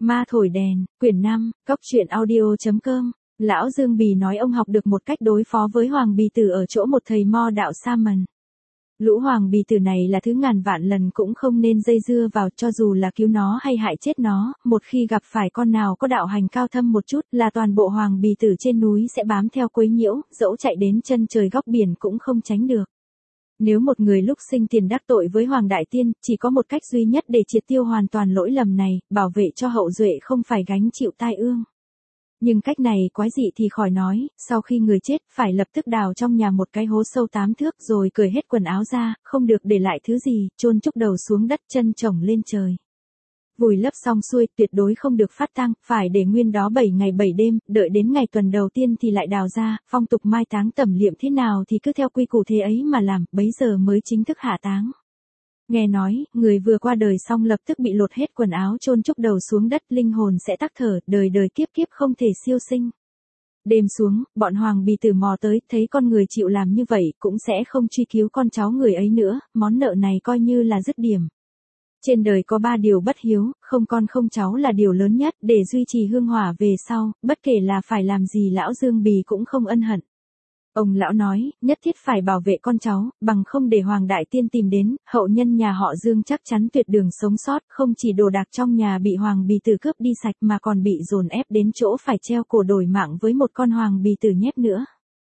Ma thổi đèn, quyển 5, cóc truyện audio.com. Lão Dương Bì nói ông học được một cách đối phó với Hoàng Bì Tử ở chỗ một thầy mo đạo sa mần. Lũ Hoàng Bì Tử này là thứ ngàn vạn lần cũng không nên dây dưa vào, cho dù là cứu nó hay hại chết nó, một khi gặp phải con nào có đạo hành cao thâm một chút là toàn bộ Hoàng Bì Tử trên núi sẽ bám theo quấy nhiễu, dẫu chạy đến chân trời góc biển cũng không tránh được. Nếu một người lúc sinh tiền đắc tội với Hoàng Đại Tiên, chỉ có một cách duy nhất để triệt tiêu hoàn toàn lỗi lầm này, bảo vệ cho hậu duệ không phải gánh chịu tai ương. Nhưng cách này quái dị thì khỏi nói, sau khi người chết phải lập tức đào trong nhà một cái hố sâu 8 thước rồi cởi hết quần áo ra, không được để lại thứ gì, chôn chúc đầu xuống đất chân chồng lên trời. Vùi lấp xong xuôi, tuyệt đối không được phát tang, phải để nguyên đó 7 ngày 7 đêm, đợi đến ngày tuần đầu tiên thì lại đào ra, phong tục mai táng tẩm liệm thế nào thì cứ theo quy củ thế ấy mà làm, bấy giờ mới chính thức hạ táng. Nghe nói, người vừa qua đời xong lập tức bị lột hết quần áo chôn chúc đầu xuống đất, linh hồn sẽ tắc thở, đời đời kiếp kiếp không thể siêu sinh. Đêm xuống, bọn Hoàng Bì Tử mò tới, thấy con người chịu làm như vậy, cũng sẽ không truy cứu con cháu người ấy nữa, món nợ này coi như là dứt điểm. Trên đời có 3 điều bất hiếu, không con không cháu là điều lớn nhất, để duy trì hương hỏa về sau, bất kể là phải làm gì lão Dương Bì cũng không ân hận. Ông lão nói, nhất thiết phải bảo vệ con cháu, bằng không để Hoàng Đại Tiên tìm đến, hậu nhân nhà họ Dương chắc chắn tuyệt đường sống sót, không chỉ đồ đạc trong nhà bị Hoàng Bì Tử cướp đi sạch mà còn bị dồn ép đến chỗ phải treo cổ đổi mạng với một con Hoàng Bì Tử nhép nữa.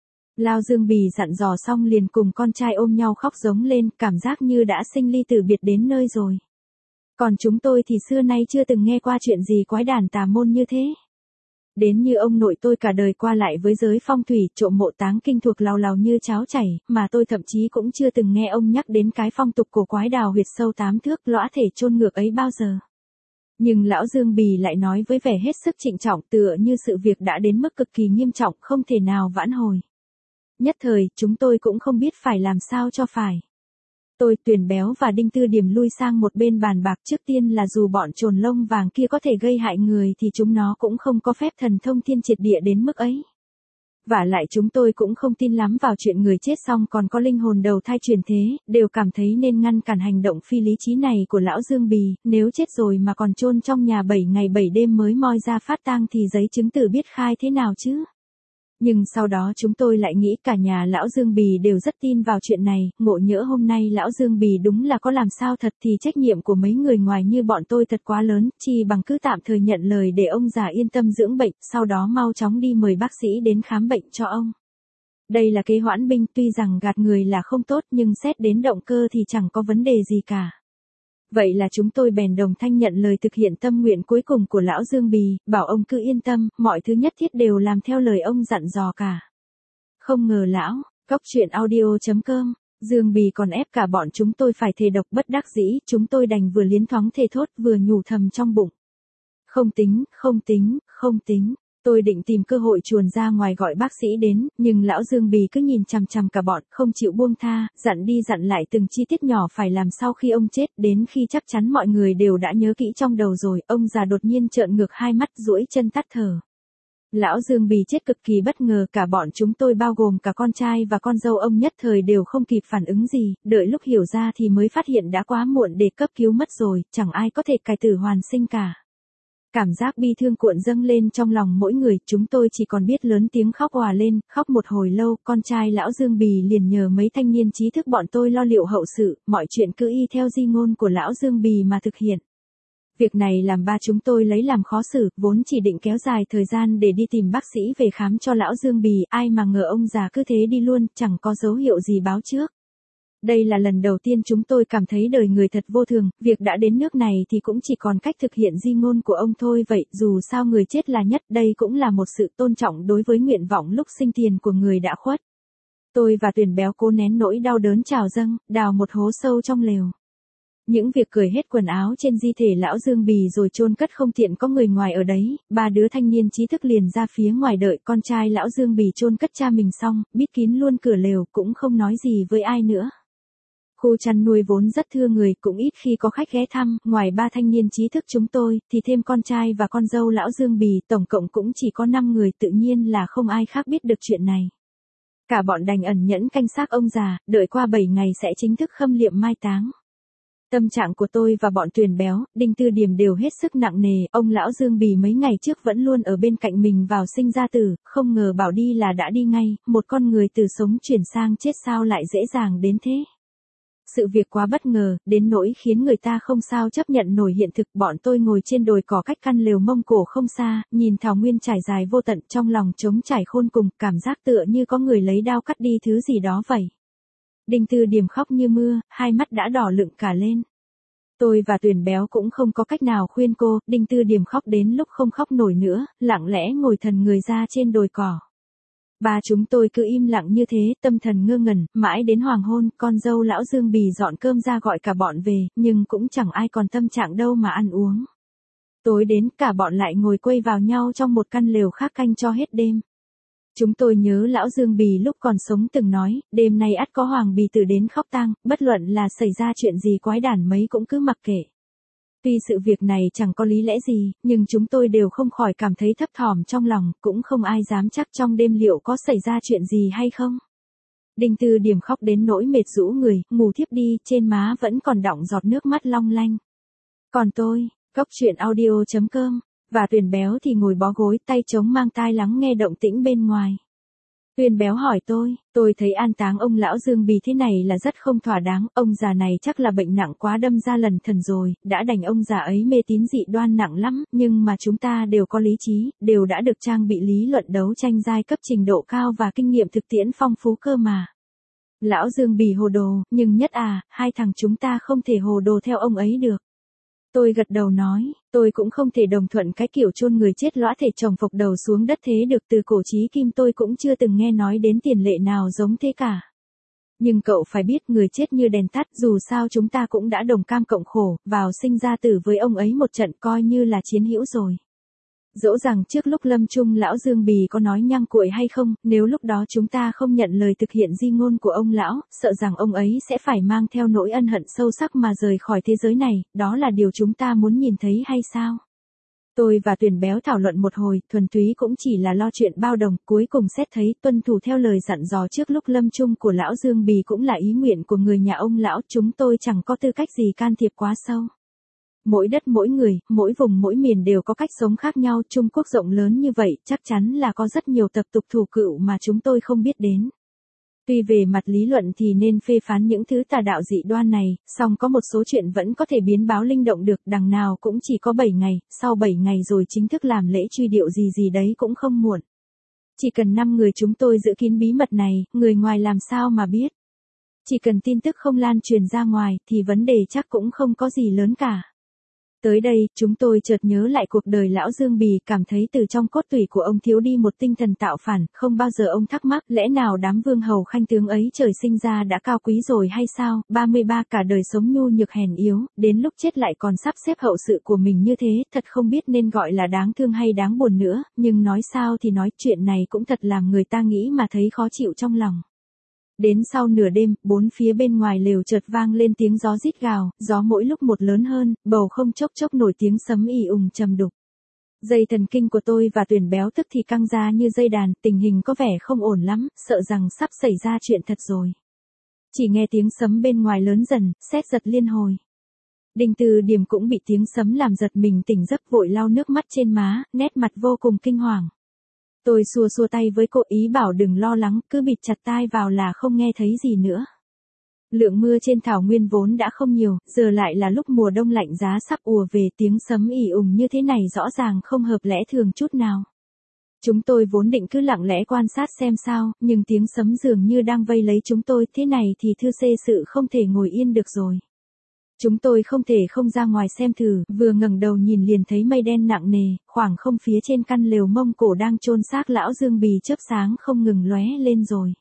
Lão Dương Bì dặn dò xong liền cùng con trai ôm nhau khóc giống lên, cảm giác như đã sinh ly tử biệt đến nơi rồi. Còn chúng tôi thì xưa nay chưa từng nghe qua chuyện gì quái đản tà môn như thế. Đến như ông nội tôi cả đời qua lại với giới phong thủy, trộm mộ táng kinh thuộc lào lào như cháo chảy, mà tôi thậm chí cũng chưa từng nghe ông nhắc đến cái phong tục cổ quái đào huyệt sâu 8 thước lõa thể chôn ngược ấy bao giờ. Nhưng lão Dương Bì lại nói với vẻ hết sức trịnh trọng, tựa như sự việc đã đến mức cực kỳ nghiêm trọng, không thể nào vãn hồi. Nhất thời, chúng tôi cũng không biết phải làm sao cho phải. Tôi, Tuyền Béo và Đinh Tư Điểm lui sang một bên bàn bạc, trước tiên là dù bọn trồn lông vàng kia có thể gây hại người thì chúng nó cũng không có phép thần thông thiên triệt địa đến mức ấy. Vả lại chúng tôi cũng không tin lắm vào chuyện người chết xong còn có linh hồn đầu thai chuyển thế, đều cảm thấy nên ngăn cản hành động phi lý trí này của lão Dương Bì, nếu chết rồi mà còn chôn trong nhà 7 ngày 7 đêm mới moi ra phát tang thì giấy chứng tử biết khai thế nào chứ. Nhưng sau đó chúng tôi lại nghĩ cả nhà lão Dương Bì đều rất tin vào chuyện này, ngộ nhỡ hôm nay lão Dương Bì đúng là có làm sao thật thì trách nhiệm của mấy người ngoài như bọn tôi thật quá lớn, chi bằng cứ tạm thời nhận lời để ông già yên tâm dưỡng bệnh, sau đó mau chóng đi mời bác sĩ đến khám bệnh cho ông. Đây là kế hoãn binh, tuy rằng gạt người là không tốt nhưng xét đến động cơ thì chẳng có vấn đề gì cả. Vậy là chúng tôi bèn đồng thanh nhận lời thực hiện tâm nguyện cuối cùng của lão Dương Bì, bảo ông cứ yên tâm, mọi thứ nhất thiết đều làm theo lời ông dặn dò cả. Không ngờ lão, cóc truyện audio.com, Dương Bì còn ép cả bọn chúng tôi phải thề độc, bất đắc dĩ, chúng tôi đành vừa liến thoáng thề thốt vừa nhủ thầm trong bụng. Không tính, không tính, không tính. Tôi định tìm cơ hội chuồn ra ngoài gọi bác sĩ đến, nhưng lão Dương Bì cứ nhìn chằm chằm cả bọn, không chịu buông tha, dặn đi dặn lại từng chi tiết nhỏ phải làm sau khi ông chết, đến khi chắc chắn mọi người đều đã nhớ kỹ trong đầu rồi, ông già đột nhiên trợn ngược hai mắt, duỗi chân tắt thở. Lão Dương Bì chết cực kỳ bất ngờ, cả bọn chúng tôi bao gồm cả con trai và con dâu ông nhất thời đều không kịp phản ứng gì, đợi lúc hiểu ra thì mới phát hiện đã quá muộn để cấp cứu mất rồi, chẳng ai có thể cải tử hoàn sinh cả. Cảm giác bi thương cuộn dâng lên trong lòng mỗi người, chúng tôi chỉ còn biết lớn tiếng khóc òa lên, khóc một hồi lâu, con trai lão Dương Bì liền nhờ mấy thanh niên trí thức bọn tôi lo liệu hậu sự, mọi chuyện cứ y theo di ngôn của lão Dương Bì mà thực hiện. Việc này làm ba chúng tôi lấy làm khó xử, vốn chỉ định kéo dài thời gian để đi tìm bác sĩ về khám cho lão Dương Bì, ai mà ngờ ông già cứ thế đi luôn, chẳng có dấu hiệu gì báo trước. Đây là lần đầu tiên chúng tôi cảm thấy đời người thật vô thường, việc đã đến nước này thì cũng chỉ còn cách thực hiện di ngôn của ông thôi vậy, dù sao người chết là nhất, đây cũng là một sự tôn trọng đối với nguyện vọng lúc sinh tiền của người đã khuất. Tôi và Tuyền Béo cố nén nỗi đau đớn trào dâng, đào một hố sâu trong lều. Những việc cởi hết quần áo trên di thể lão Dương Bì rồi chôn cất không tiện có người ngoài ở đấy, ba đứa thanh niên trí thức liền ra phía ngoài đợi con trai lão Dương Bì chôn cất cha mình xong, bít kín luôn cửa lều, cũng không nói gì với ai nữa. Khu chăn nuôi vốn rất thưa người, cũng ít khi có khách ghé thăm, ngoài ba thanh niên trí thức chúng tôi, thì thêm con trai và con dâu lão Dương Bì, tổng cộng cũng chỉ có 5 người, tự nhiên là không ai khác biết được chuyện này. Cả bọn đành ẩn nhẫn canh xác ông già, đợi qua 7 ngày sẽ chính thức khâm liệm mai táng. Tâm trạng của tôi và bọn Tuyền Béo, Đinh Tư Điểm đều hết sức nặng nề, ông lão Dương Bì mấy ngày trước vẫn luôn ở bên cạnh mình vào sinh ra tử, không ngờ bảo đi là đã đi ngay, một con người từ sống chuyển sang chết sao lại dễ dàng đến thế. Sự việc quá bất ngờ, đến nỗi khiến người ta không sao chấp nhận nổi hiện thực. Bọn tôi ngồi trên đồi cỏ cách căn lều Mông Cổ không xa, nhìn thảo nguyên trải dài vô tận, trong lòng trống trải khôn cùng, cảm giác tựa như có người lấy đao cắt đi thứ gì đó vậy. Đinh Tư Điểm khóc như mưa, hai mắt đã đỏ lựng cả lên. Tôi và Tuyền Béo cũng không có cách nào khuyên cô, Đinh Tư Điểm khóc đến lúc không khóc nổi nữa, lặng lẽ ngồi thần người ra trên đồi cỏ. Ba chúng tôi cứ im lặng như thế, tâm thần ngơ ngẩn, mãi đến hoàng hôn, con dâu lão Dương Bì dọn cơm ra gọi cả bọn về, nhưng cũng chẳng ai còn tâm trạng đâu mà ăn uống. Tối đến cả bọn lại ngồi quây vào nhau trong một căn lều khác canh cho hết đêm. Chúng tôi nhớ lão Dương Bì lúc còn sống từng nói, đêm nay ắt có Hoàng Bì Tử đến khóc tang, bất luận là xảy ra chuyện gì quái đản mấy cũng cứ mặc kệ. Tuy sự việc này chẳng có lý lẽ gì, nhưng chúng tôi đều không khỏi cảm thấy thấp thỏm trong lòng, cũng không ai dám chắc trong đêm liệu có xảy ra chuyện gì hay không. Đinh Tư Điểm khóc đến nỗi mệt rũ người, ngủ thiếp đi, trên má vẫn còn đọng giọt nước mắt long lanh. Còn tôi, coctruyện.audio.com, và Tuyền Béo thì ngồi bó gối, tay chống mang tai lắng nghe động tĩnh bên ngoài. Tuyền Béo hỏi tôi thấy an táng ông lão Dương Bì thế này là rất không thỏa đáng, ông già này chắc là bệnh nặng quá đâm ra lần thần rồi, đã đành ông già ấy mê tín dị đoan nặng lắm, nhưng mà chúng ta đều có lý trí, đều đã được trang bị lý luận đấu tranh giai cấp trình độ cao và kinh nghiệm thực tiễn phong phú cơ mà. Lão Dương Bì hồ đồ, nhưng nhất hai thằng chúng ta không thể hồ đồ theo ông ấy được. Tôi gật đầu nói, tôi cũng không thể đồng thuận cái kiểu chôn người chết lõa thể chồng phộc đầu xuống đất thế được, từ cổ chí kim tôi cũng chưa từng nghe nói đến tiền lệ nào giống thế cả. Nhưng cậu phải biết người chết như đèn tắt, dù sao chúng ta cũng đã đồng cam cộng khổ, vào sinh ra tử với ông ấy một trận coi như là chiến hữu rồi. Dẫu rằng trước lúc lâm chung lão Dương Bì có nói nhăng cuội hay không, nếu lúc đó chúng ta không nhận lời thực hiện di ngôn của ông lão, sợ rằng ông ấy sẽ phải mang theo nỗi ân hận sâu sắc mà rời khỏi thế giới này, đó là điều chúng ta muốn nhìn thấy hay sao? Tôi và Tuyền Béo thảo luận một hồi, thuần túy cũng chỉ là lo chuyện bao đồng, cuối cùng xét thấy tuân thủ theo lời dặn dò trước lúc lâm chung của lão Dương Bì cũng là ý nguyện của người nhà ông lão, chúng tôi chẳng có tư cách gì can thiệp quá sâu. Mỗi đất mỗi người, mỗi vùng mỗi miền đều có cách sống khác nhau, Trung Quốc rộng lớn như vậy, chắc chắn là có rất nhiều tập tục thủ cựu mà chúng tôi không biết đến. Tuy về mặt lý luận thì nên phê phán những thứ tà đạo dị đoan này, song có một số chuyện vẫn có thể biến báo linh động được, đằng nào cũng chỉ có 7 ngày, sau 7 ngày rồi chính thức làm lễ truy điệu gì gì đấy cũng không muộn. Chỉ cần 5 người chúng tôi giữ kín bí mật này, người ngoài làm sao mà biết. Chỉ cần tin tức không lan truyền ra ngoài, thì vấn đề chắc cũng không có gì lớn cả. Tới đây, chúng tôi chợt nhớ lại cuộc đời lão Dương Bì, cảm thấy từ trong cốt tủy của ông thiếu đi một tinh thần tạo phản, không bao giờ ông thắc mắc, lẽ nào đám vương hầu khanh tướng ấy trời sinh ra đã cao quý rồi hay sao, 33 cả đời sống nhu nhược hèn yếu, đến lúc chết lại còn sắp xếp hậu sự của mình như thế, thật không biết nên gọi là đáng thương hay đáng buồn nữa, nhưng nói sao thì nói, chuyện này cũng thật làm người ta nghĩ mà thấy khó chịu trong lòng. Đến sau nửa đêm, bốn phía bên ngoài lều chợt vang lên tiếng gió rít gào, gió mỗi lúc một lớn hơn, bầu không chốc chốc nổi tiếng sấm ì ùng trầm đục. Dây thần kinh của tôi và Tuyền Béo tức thì căng ra như dây đàn, tình hình có vẻ không ổn lắm, sợ rằng sắp xảy ra chuyện thật rồi. Chỉ nghe tiếng sấm bên ngoài lớn dần, sét giật liên hồi. Đinh Tư Điểm cũng bị tiếng sấm làm giật mình tỉnh giấc, vội lau nước mắt trên má, nét mặt vô cùng kinh hoàng. Tôi xua xua tay với cô, ý bảo đừng lo lắng, cứ bịt chặt tai vào là không nghe thấy gì nữa. Lượng mưa trên thảo nguyên vốn đã không nhiều, giờ lại là lúc mùa đông lạnh giá sắp ùa về, tiếng sấm ì ùng như thế này rõ ràng không hợp lẽ thường chút nào. Chúng tôi vốn định cứ lặng lẽ quan sát xem sao, nhưng tiếng sấm dường như đang vây lấy chúng tôi, thế này thì thư xê sự không thể ngồi yên được rồi. Chúng tôi không thể không ra ngoài xem thử, vừa ngẩng đầu nhìn liền thấy mây đen nặng nề, khoảng không phía trên căn lều Mông Cổ đang chôn xác lão Dương Bì chớp sáng không ngừng lóe lên rồi.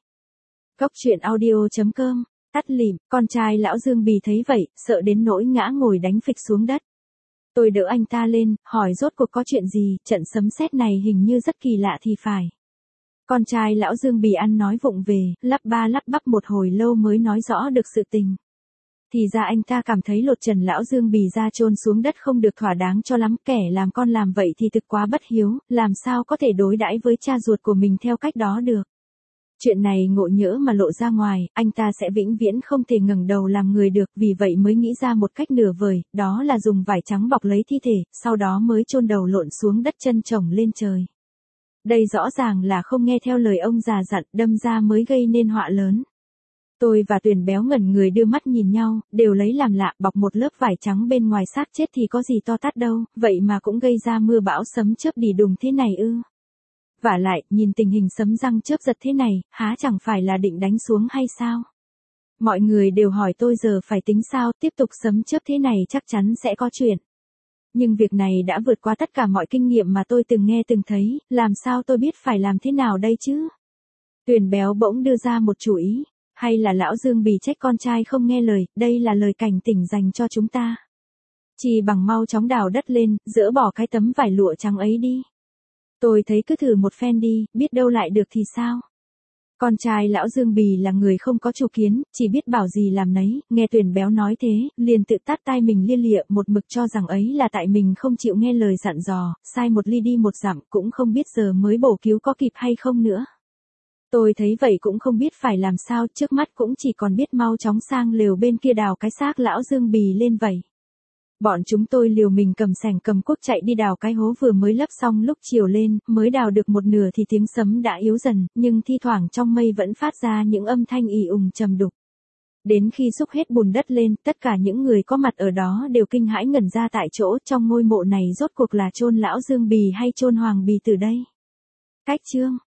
Coctruyện.audio.com, tắt lịm, con trai lão Dương Bì thấy vậy, sợ đến nỗi ngã ngồi đánh phịch xuống đất. Tôi đỡ anh ta lên, hỏi rốt cuộc có chuyện gì, trận sấm sét này hình như rất kỳ lạ thì phải. Con trai lão Dương Bì ăn nói vụng về, lắp ba lắp bắp một hồi lâu mới nói rõ được sự tình. Thì ra anh ta cảm thấy lột trần lão Dương Bì ra chôn xuống đất không được thỏa đáng cho lắm, kẻ làm con làm vậy thì thực quá bất hiếu, làm sao có thể đối đãi với cha ruột của mình theo cách đó được. Chuyện này ngộ nhỡ mà lộ ra ngoài, anh ta sẽ vĩnh viễn không thể ngẩng đầu làm người được, vì vậy mới nghĩ ra một cách nửa vời, đó là dùng vải trắng bọc lấy thi thể, sau đó mới chôn đầu lộn xuống đất chân chồng lên trời. Đây rõ ràng là không nghe theo lời ông già dặn, đâm ra mới gây nên họa lớn. Tôi và Tuyền Béo ngẩn người đưa mắt nhìn nhau, đều lấy làm lạ, bọc một lớp vải trắng bên ngoài xác chết thì có gì to tát đâu, vậy mà cũng gây ra mưa bão sấm chớp đì đùng thế này ư. Vả lại, nhìn tình hình sấm răng chớp giật thế này, há chẳng phải là định đánh xuống hay sao? Mọi người đều hỏi tôi giờ phải tính sao, tiếp tục sấm chớp thế này chắc chắn sẽ có chuyện. Nhưng việc này đã vượt qua tất cả mọi kinh nghiệm mà tôi từng nghe từng thấy, làm sao tôi biết phải làm thế nào đây chứ? Tuyền Béo bỗng đưa ra một chủ ý, hay là lão Dương Bì trách con trai không nghe lời, đây là lời cảnh tỉnh dành cho chúng ta. Chỉ bằng mau chóng đào đất lên, dỡ bỏ cái tấm vải lụa trắng ấy đi. Tôi thấy cứ thử một phen đi, biết đâu lại được thì sao? Con trai lão Dương Bì là người không có chủ kiến, chỉ biết bảo gì làm nấy, nghe Tuyền Béo nói thế, liền tự tát tai mình lia lịa, một mực cho rằng ấy là tại mình không chịu nghe lời dặn dò, sai một ly đi một dặm, cũng không biết giờ mới bổ cứu có kịp hay không nữa. Tôi thấy vậy cũng không biết phải làm sao, trước mắt cũng chỉ còn biết mau chóng sang lều bên kia đào cái xác lão Dương Bì lên vậy. Bọn chúng tôi liều mình cầm xẻng cầm cuốc chạy đi đào cái hố vừa mới lấp xong, lúc chiều lên, mới đào được một nửa thì tiếng sấm đã yếu dần, nhưng thi thoảng trong mây vẫn phát ra những âm thanh ì ùng trầm đục. Đến khi xúc hết bùn đất lên, tất cả những người có mặt ở đó đều kinh hãi ngẩn ra tại chỗ, trong ngôi mộ này rốt cuộc là chôn lão Dương Bì hay chôn Hoàng Bì Tử đây? Cách chương